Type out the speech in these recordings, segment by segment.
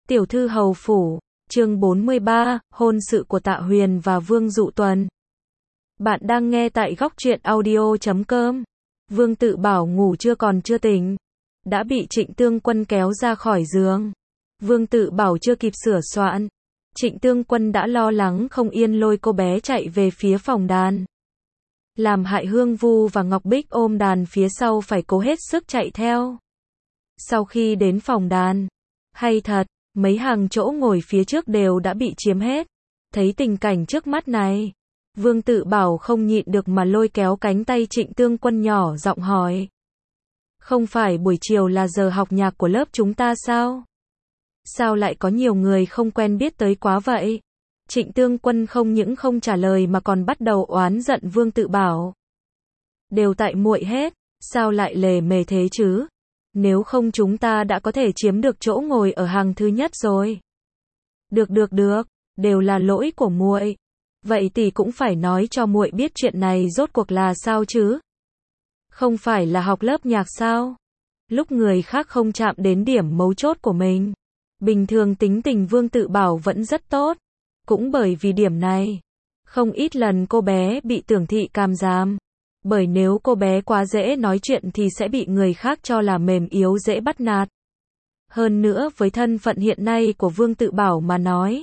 Tiểu thư hầu phủ, chương 43, hôn sự của Tạ Huyền và Vương Dụ Tuần. Bạn đang nghe tại góc truyện audio.com. Vương Tự Bảo ngủ còn chưa tỉnh, đã bị Trịnh Tương Quân kéo ra khỏi giường. Vương Tự Bảo chưa kịp sửa soạn, Trịnh Tương Quân đã lo lắng không yên lôi cô bé chạy về phía phòng đàn. Làm hại Hương Vu và Ngọc Bích ôm đàn phía sau phải cố hết sức chạy theo. Sau khi đến phòng đàn, hay thật, mấy hàng chỗ ngồi phía trước đều đã bị chiếm hết. Thấy tình cảnh trước mắt này, Vương Tự Bảo không nhịn được mà lôi kéo cánh tay Trịnh Tương Quân nhỏ giọng hỏi. Không phải buổi chiều là giờ học nhạc của lớp chúng ta sao? Sao lại có nhiều người không quen biết tới quá vậy? Trịnh Tương Quân không những không trả lời mà còn bắt đầu oán giận Vương Tự Bảo. Đều tại muội hết, sao lại lề mề thế chứ? Nếu không chúng ta đã có thể chiếm được chỗ ngồi ở hàng thứ nhất rồi. Được, đều là lỗi của muội. Vậy tỷ cũng phải nói cho muội biết chuyện này rốt cuộc là sao chứ? Không phải là học lớp nhạc sao? Lúc người khác không chạm đến điểm mấu chốt của mình. Bình thường tính tình Vương Tự Bảo vẫn rất tốt. Cũng bởi vì điểm này, không ít lần cô bé bị tưởng thị càm giam. Bởi nếu cô bé quá dễ nói chuyện thì sẽ bị người khác cho là mềm yếu dễ bắt nạt. Hơn nữa với thân phận hiện nay của Vương Tự Bảo mà nói,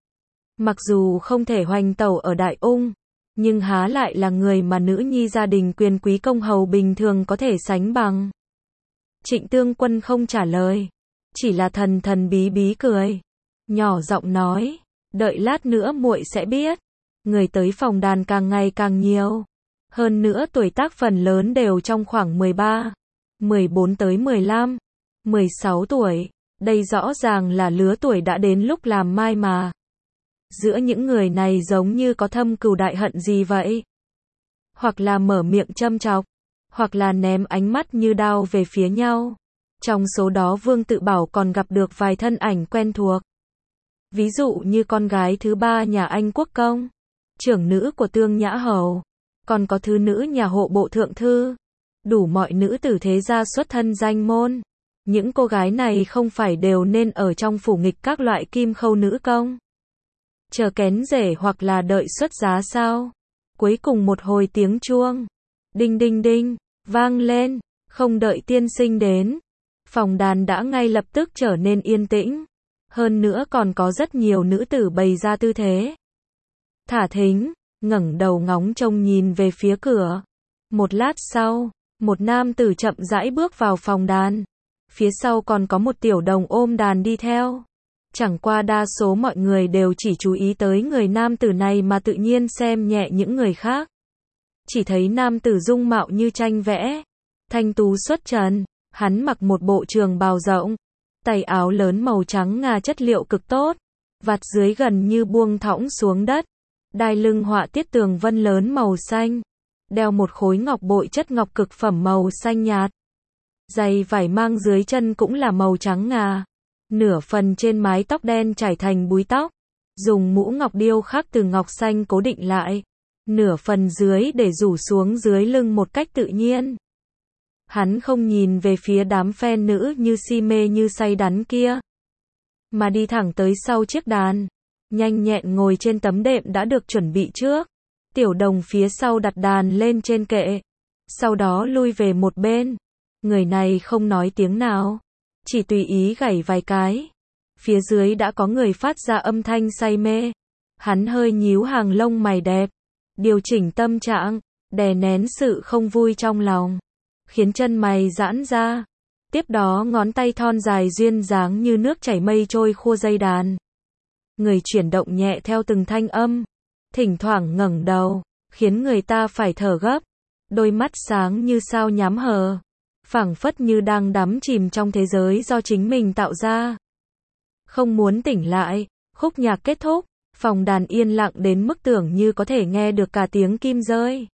mặc dù không thể hoành tẩu ở Đại Ung, nhưng há lại là người mà nữ nhi gia đình quyền quý công hầu bình thường có thể sánh bằng. Trịnh Tương Quân không trả lời, chỉ là thần bí bí cười, nhỏ giọng nói, đợi lát nữa muội sẽ biết, người tới phòng đàn càng ngày càng nhiều. Hơn nữa tuổi tác phần lớn đều trong khoảng 13, 14 tới 15, 16 tuổi. Đây rõ ràng là lứa tuổi đã đến lúc làm mai mà. Giữa những người này giống như có thâm cừu đại hận gì vậy? Hoặc là mở miệng châm chọc, hoặc là ném ánh mắt như đao về phía nhau. Trong số đó Vương Tự Bảo còn gặp được vài thân ảnh quen thuộc. Ví dụ như con gái thứ ba nhà Anh Quốc Công, trưởng nữ của Tương Nhã Hầu. Còn có thứ nữ nhà hộ bộ thượng thư, đủ mọi nữ tử thế gia xuất thân danh môn. Những cô gái này không phải đều nên ở trong phủ nghịch các loại kim khâu nữ công, chờ kén rể hoặc là đợi xuất giá sao? Cuối cùng một hồi tiếng chuông, đinh đinh đinh, vang lên, không đợi tiên sinh đến, phòng đàn đã ngay lập tức trở nên yên tĩnh. Hơn nữa còn có rất nhiều nữ tử bày ra tư thế thả thính, ngẩng đầu ngóng trông nhìn về phía cửa. Một lát sau, một nam tử chậm rãi bước vào phòng đàn. Phía sau còn có một tiểu đồng ôm đàn đi theo. Chẳng qua đa số mọi người đều chỉ chú ý tới người nam tử này mà tự nhiên xem nhẹ những người khác. Chỉ thấy nam tử dung mạo như tranh vẽ, thanh tú xuất trần, hắn mặc một bộ trường bào rộng, tay áo lớn màu trắng ngà chất liệu cực tốt, vạt dưới gần như buông thõng xuống đất. Đai lưng họa tiết tường vân lớn màu xanh, đeo một khối ngọc bội chất ngọc cực phẩm màu xanh nhạt. Giày vải mang dưới chân cũng là màu trắng ngà, nửa phần trên mái tóc đen trải thành búi tóc, dùng mũ ngọc điêu khắc từ ngọc xanh cố định lại, nửa phần dưới để rủ xuống dưới lưng một cách tự nhiên. Hắn không nhìn về phía đám fan nữ như si mê như say đắm kia, mà đi thẳng tới sau chiếc đàn. Nhanh nhẹn ngồi trên tấm đệm đã được chuẩn bị trước. Tiểu đồng phía sau đặt đàn lên trên kệ, sau đó lui về một bên. Người này không nói tiếng nào, chỉ tùy ý gảy vài cái. Phía dưới đã có người phát ra âm thanh say mê. Hắn hơi nhíu hàng lông mày đẹp, điều chỉnh tâm trạng, đè nén sự không vui trong lòng, khiến chân mày giãn ra. Tiếp đó ngón tay thon dài duyên dáng như nước chảy mây trôi khua dây đàn. Người chuyển động nhẹ theo từng thanh âm, thỉnh thoảng ngẩng đầu, khiến người ta phải thở gấp. Đôi mắt sáng như sao nhắm hờ, phảng phất như đang đắm chìm trong thế giới do chính mình tạo ra. Không muốn tỉnh lại, khúc nhạc kết thúc, phòng đàn yên lặng đến mức tưởng như có thể nghe được cả tiếng kim rơi.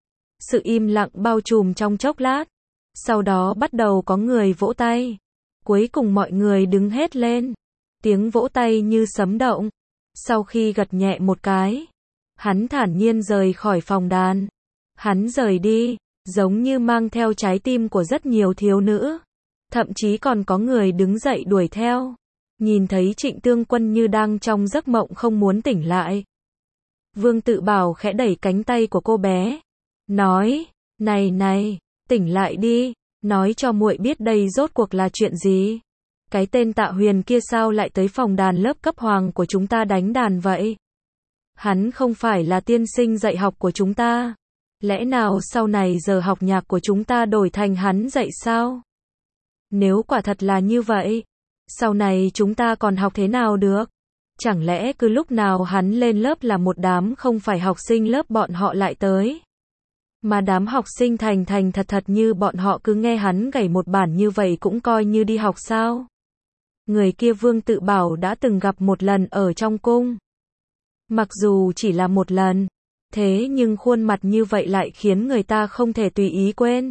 Sự im lặng bao trùm trong chốc lát, sau đó bắt đầu có người vỗ tay. Cuối cùng mọi người đứng hết lên. Tiếng vỗ tay như sấm động. Sau khi gật nhẹ một cái, hắn thản nhiên rời khỏi phòng đàn. Hắn rời đi, giống như mang theo trái tim của rất nhiều thiếu nữ. Thậm chí còn có người đứng dậy đuổi theo. Nhìn thấy Trịnh Tương Quân như đang trong giấc mộng không muốn tỉnh lại. Vương Tự Bảo khẽ đẩy cánh tay của cô bé. Nói, này, tỉnh lại đi, nói cho muội biết đây rốt cuộc là chuyện gì. Cái tên Tạ Huyền kia sao lại tới phòng đàn lớp cấp hoàng của chúng ta đánh đàn vậy? Hắn không phải là tiên sinh dạy học của chúng ta. Lẽ nào sau này giờ học nhạc của chúng ta đổi thành hắn dạy sao? Nếu quả thật là như vậy, sau này chúng ta còn học thế nào được? Chẳng lẽ cứ lúc nào hắn lên lớp là một đám không phải học sinh lớp bọn họ lại tới? Mà đám học sinh thành thật như bọn họ cứ nghe hắn gảy một bản như vậy cũng coi như đi học sao? Người kia Vương Tự Bảo đã từng gặp một lần ở trong cung. Mặc dù chỉ là một lần, thế nhưng khuôn mặt như vậy lại khiến người ta không thể tùy ý quên.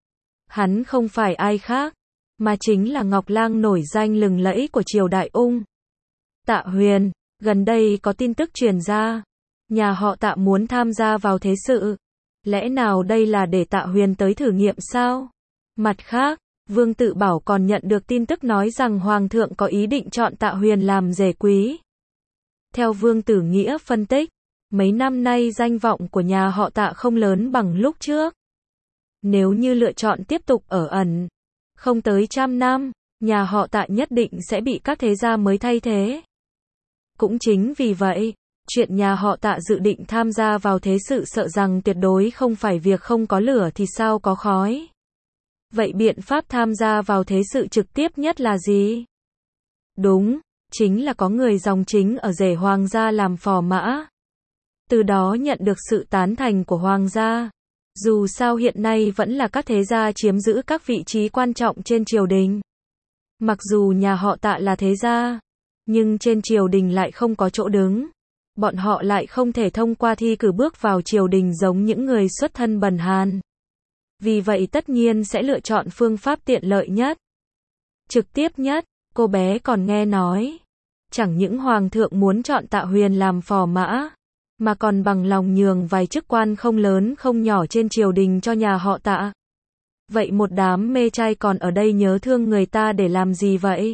Hắn không phải ai khác, mà chính là Ngọc Lang nổi danh lừng lẫy của triều Đại Ung. Tạ Huyền, gần đây có tin tức truyền ra, nhà họ Tạ muốn tham gia vào thế sự. Lẽ nào đây là để Tạ Huyền tới thử nghiệm sao? Mặt khác, Vương Tự Bảo còn nhận được tin tức nói rằng Hoàng thượng có ý định chọn Tạ Huyền làm rể quý. Theo Vương Tử Nghĩa phân tích, mấy năm nay danh vọng của nhà họ Tạ không lớn bằng lúc trước. Nếu như lựa chọn tiếp tục ở ẩn, không tới 100 năm, nhà họ Tạ nhất định sẽ bị các thế gia mới thay thế. Cũng chính vì vậy, chuyện nhà họ Tạ dự định tham gia vào thế sự sợ rằng tuyệt đối không phải việc không có lửa thì sao có khói. Vậy biện pháp tham gia vào thế sự trực tiếp nhất là gì? Đúng, chính là có người dòng chính ở rể hoàng gia làm phò mã. Từ đó nhận được sự tán thành của hoàng gia. Dù sao hiện nay vẫn là các thế gia chiếm giữ các vị trí quan trọng trên triều đình. Mặc dù nhà họ Tạ là thế gia, nhưng trên triều đình lại không có chỗ đứng. Bọn họ lại không thể thông qua thi cử bước vào triều đình giống những người xuất thân bần hàn. Vì vậy tất nhiên sẽ lựa chọn phương pháp tiện lợi nhất, trực tiếp nhất. Cô bé còn nghe nói, chẳng những Hoàng thượng muốn chọn Tạ Huyền làm phò mã, mà còn bằng lòng nhường vài chức quan không lớn không nhỏ trên triều đình cho nhà họ Tạ. Vậy một đám mê trai còn ở đây nhớ thương người ta để làm gì vậy?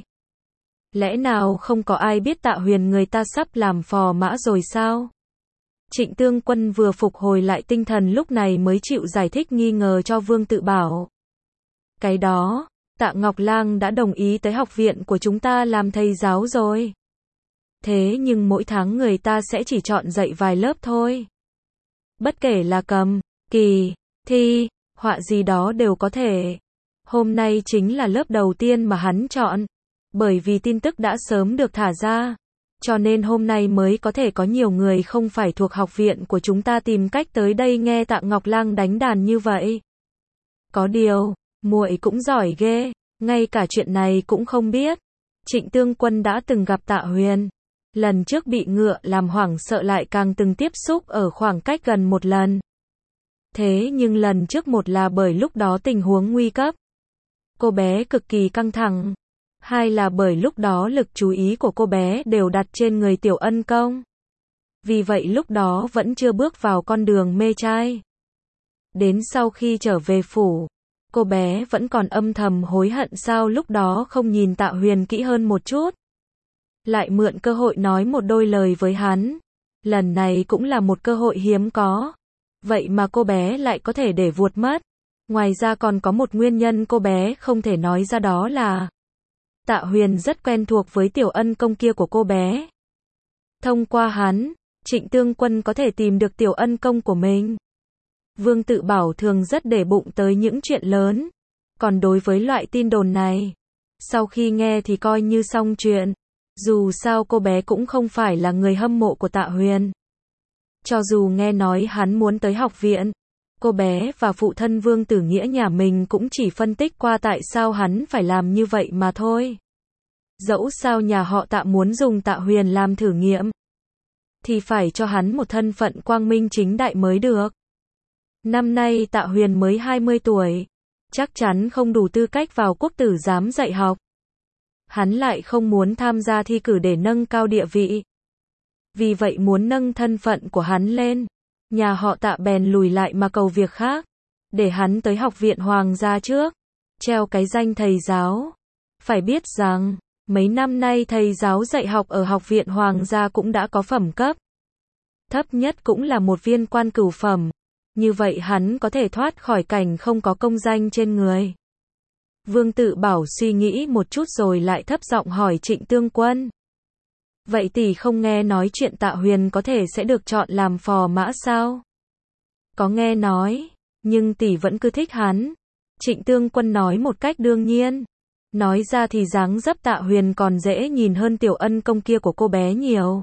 Lẽ nào không có ai biết Tạ Huyền người ta sắp làm phò mã rồi sao? Trịnh Tương Quân vừa phục hồi lại tinh thần lúc này mới chịu giải thích nghi ngờ cho Vương Tự Bảo. Cái đó, Tạ Ngọc Lang đã đồng ý tới học viện của chúng ta làm thầy giáo rồi. Thế nhưng mỗi tháng người ta sẽ chỉ chọn dạy vài lớp thôi. Bất kể là cầm, kỳ, thi, họa gì đó đều có thể. Hôm nay chính là lớp đầu tiên mà hắn chọn. Bởi vì tin tức đã sớm được thả ra, cho nên hôm nay mới có thể có nhiều người không phải thuộc học viện của chúng ta tìm cách tới đây nghe Tạ Ngọc Lang đánh đàn như vậy. Có điều, muội cũng giỏi ghê, ngay cả chuyện này cũng không biết. Trịnh Tương Quân đã từng gặp Tạ Huyền. Lần trước bị ngựa làm hoảng sợ lại càng từng tiếp xúc ở khoảng cách gần một lần. Thế nhưng lần trước một là bởi lúc đó tình huống nguy cấp. Cô bé cực kỳ căng thẳng. Hai là bởi lúc đó lực chú ý của cô bé đều đặt trên người Tiểu Ân Công. Vì vậy lúc đó vẫn chưa bước vào con đường mê trai. Đến sau khi trở về phủ, cô bé vẫn còn âm thầm hối hận sao lúc đó không nhìn Tạ Huyền kỹ hơn một chút. Lại mượn cơ hội nói một đôi lời với hắn. Lần này cũng là một cơ hội hiếm có. Vậy mà cô bé lại có thể để vuột mất. Ngoài ra còn có một nguyên nhân cô bé không thể nói ra, đó là Tạ Huyền rất quen thuộc với Tiểu Ân Công kia của cô bé. Thông qua hắn, Trịnh Tương Quân có thể tìm được Tiểu Ân Công của mình. Vương Tự Bảo thường rất để bụng tới những chuyện lớn. Còn đối với loại tin đồn này, sau khi nghe thì coi như xong chuyện. Dù sao cô bé cũng không phải là người hâm mộ của Tạ Huyền. Cho dù nghe nói hắn muốn tới học viện, cô bé và phụ thân Vương Tử Nghĩa nhà mình cũng chỉ phân tích qua tại sao hắn phải làm như vậy mà thôi. Dẫu sao nhà họ Tạ muốn dùng Tạ Huyền làm thử nghiệm, thì phải cho hắn một thân phận quang minh chính đại mới được. Năm nay Tạ Huyền mới 20 tuổi, chắc chắn không đủ tư cách vào quốc tử giám dạy học. Hắn lại không muốn tham gia thi cử để nâng cao địa vị. Vì vậy muốn nâng thân phận của hắn lên, nhà họ Tạ bèn lùi lại mà cầu việc khác, để hắn tới học viện hoàng gia trước, treo cái danh thầy giáo. Phải biết rằng, Mấy năm nay thầy giáo dạy học ở Học viện Hoàng gia cũng đã có phẩm cấp. Thấp nhất cũng là một viên quan cửu phẩm. Như vậy hắn có thể thoát khỏi cảnh không có công danh trên người. Vương Tự Bảo suy nghĩ một chút rồi lại thấp giọng hỏi Trịnh Tương Quân. Vậy tỷ không nghe nói chuyện Tạ Huyền có thể sẽ được chọn làm phò mã sao? Có nghe nói, nhưng tỷ vẫn cứ thích hắn. Trịnh Tương Quân nói một cách đương nhiên. Nói ra thì dáng dấp Tạ Huyền còn dễ nhìn hơn Tiểu Ân công kia của cô bé nhiều.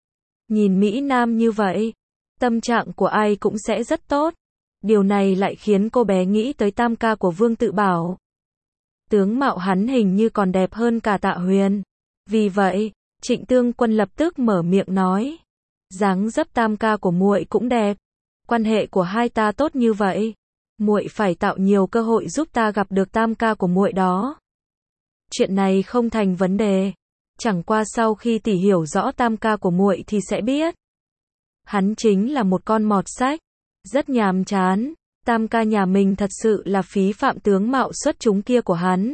Nhìn Mỹ Nam như vậy, tâm trạng của ai cũng sẽ rất tốt. Điều này lại khiến cô bé nghĩ tới tam ca của Vương Tự Bảo. Tướng mạo hắn hình như còn đẹp hơn cả Tạ Huyền. Vì vậy, Trịnh Tương Quân lập tức mở miệng nói. Dáng dấp tam ca của muội cũng đẹp. Quan hệ của hai ta tốt như vậy. Muội phải tạo nhiều cơ hội giúp ta gặp được tam ca của muội đó. Chuyện này không thành vấn đề. Chẳng qua sau khi tỷ hiểu rõ tam ca của muội thì sẽ biết. Hắn chính là một con mọt sách. Rất nhàm chán. Tam ca nhà mình thật sự là phí phạm tướng mạo xuất chúng kia của hắn.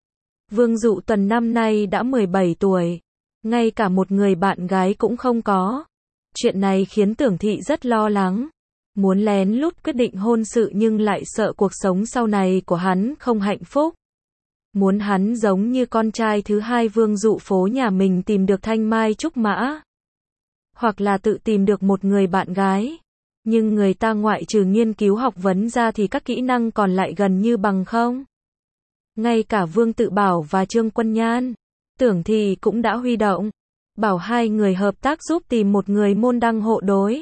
Vương Dụ Tuần năm nay đã 17 tuổi. Ngay cả một người bạn gái cũng không có. Chuyện này khiến Tưởng Thị rất lo lắng. Muốn lén lút quyết định hôn sự nhưng lại sợ cuộc sống sau này của hắn không hạnh phúc. Muốn hắn giống như con trai thứ hai Vương Dụ phố nhà mình tìm được thanh mai trúc mã. Hoặc là tự tìm được một người bạn gái. Nhưng người ta ngoại trừ nghiên cứu học vấn ra thì các kỹ năng còn lại gần như bằng không. Ngay cả Vương Tự Bảo và Trương Quân Nhan, Tưởng Thị cũng đã huy động. Bảo hai người hợp tác giúp tìm một người môn đăng hộ đối.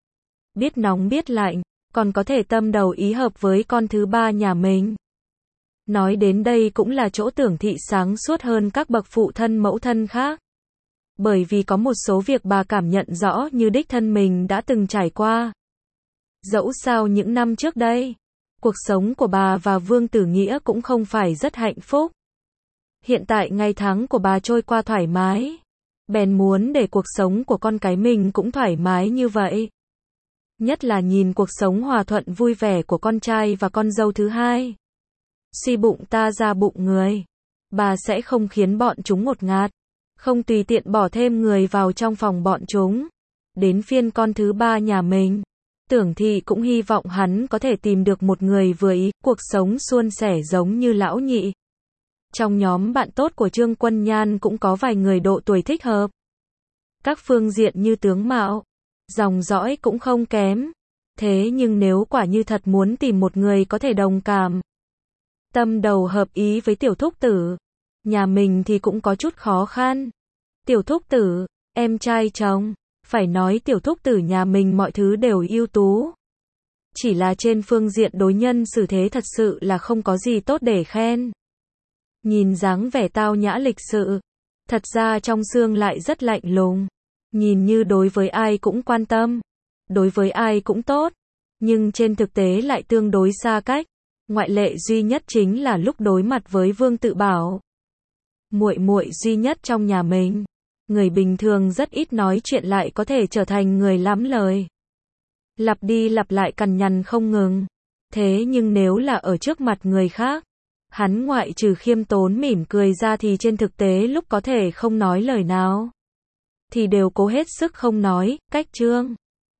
Biết nóng biết lạnh, còn có thể tâm đầu ý hợp với con thứ ba nhà mình. Nói đến đây cũng là chỗ Tưởng Thị sáng suốt hơn các bậc phụ thân mẫu thân khác. Bởi vì có một số việc bà cảm nhận rõ như đích thân mình đã từng trải qua. Dẫu sao những năm trước đây, cuộc sống của bà và Vương Tử Nghĩa cũng không phải rất hạnh phúc. Hiện tại ngày tháng của bà trôi qua thoải mái. Bèn muốn để cuộc sống của con cái mình cũng thoải mái như vậy. Nhất là nhìn cuộc sống hòa thuận vui vẻ của con trai và con dâu thứ hai. Suy bụng ta ra bụng người. Bà sẽ không khiến bọn chúng ngột ngạt. Không tùy tiện bỏ thêm người vào trong phòng bọn chúng. Đến phiên con thứ ba nhà mình. Tưởng Thị cũng hy vọng hắn có thể tìm được một người vừa ý, cuộc sống suôn sẻ giống như lão nhị. Trong nhóm bạn tốt của Trương Quân Nhan cũng có vài người độ tuổi thích hợp. Các phương diện như tướng mạo, dòng dõi cũng không kém. Thế nhưng nếu quả như thật muốn tìm một người có thể đồng cảm, tâm đầu hợp ý với Tiểu Thúc Tử, nhà mình thì cũng có chút khó khăn. Tiểu Thúc Tử, em trai chồng, phải nói Tiểu Thúc Tử nhà mình mọi thứ đều ưu tú. Chỉ là trên phương diện đối nhân xử thế thật sự là không có gì tốt để khen. Nhìn dáng vẻ tao nhã lịch sự, thật ra trong xương lại rất lạnh lùng. Nhìn như đối với ai cũng quan tâm, đối với ai cũng tốt, nhưng trên thực tế lại tương đối xa cách. Ngoại lệ duy nhất chính là lúc đối mặt với Vương Tự Bảo. Muội muội duy nhất trong nhà mình, người bình thường rất ít nói chuyện lại có thể trở thành người lắm lời. Lặp đi lặp lại cằn nhằn không ngừng. Thế nhưng nếu là ở trước mặt người khác, hắn ngoại trừ khiêm tốn mỉm cười ra thì trên thực tế lúc có thể không nói lời nào, thì đều cố hết sức không nói, cách trương.